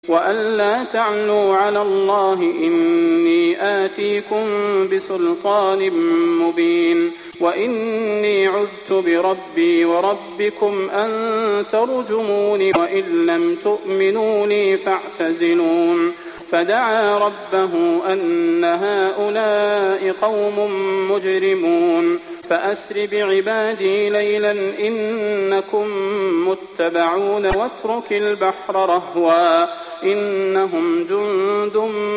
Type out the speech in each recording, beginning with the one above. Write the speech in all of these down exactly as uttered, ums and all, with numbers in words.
وألا تعلوا على الله إني آتيكم بسلطان مبين وإني عذت بربي وربكم أن ترجموني وإن لم تؤمنوا لي فاعتزلون فدعا ربه أن هؤلاء قوم مجرمون فأسر بعبادي ليلا إنكم متبعون واترك البحر رهوا إنهم جند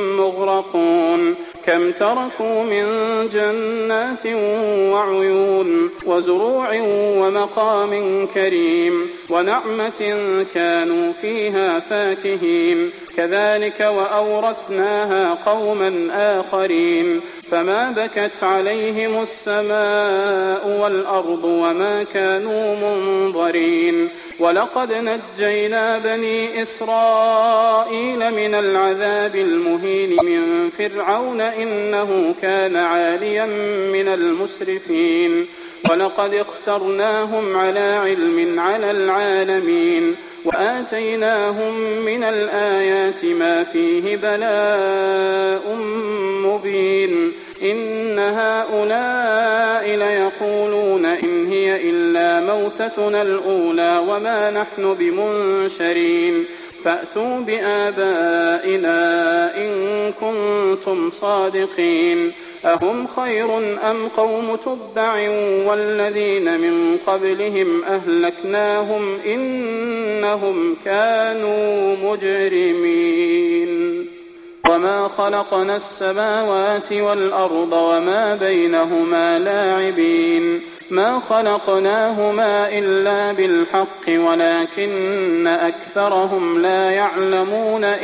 مغرقون كم تركوا من جنات وعيون وزروع ومقام كريم ونعمة كانوا فيها فاكهين كذلك وأورثناها قوما آخرين فما بكت عليهم السماء والأرض وما كانوا منظرين ولقد نجينا بني إسرائيل من العذاب المهين من فرعون إنه كان عاليا من المسرفين ولقد اخترناهم على علم على العالمين وآتيناهم من الآيات ما فيه بلاء مبين إن هؤلاء ليقولون إن هي إلا موتتنا الأولى وما نحن بمنشرين فأتوا بآبائنا إن كنتم صادقين أهم خير أم قوم تبع والذين من قبلهم أهلكناهم إنهم كانوا مجرمين وما خلقنا السماوات والأرض وما بينهما لاعبين ما خلقناهما إلا بالحق ولكن أكثرهم لا يعلمون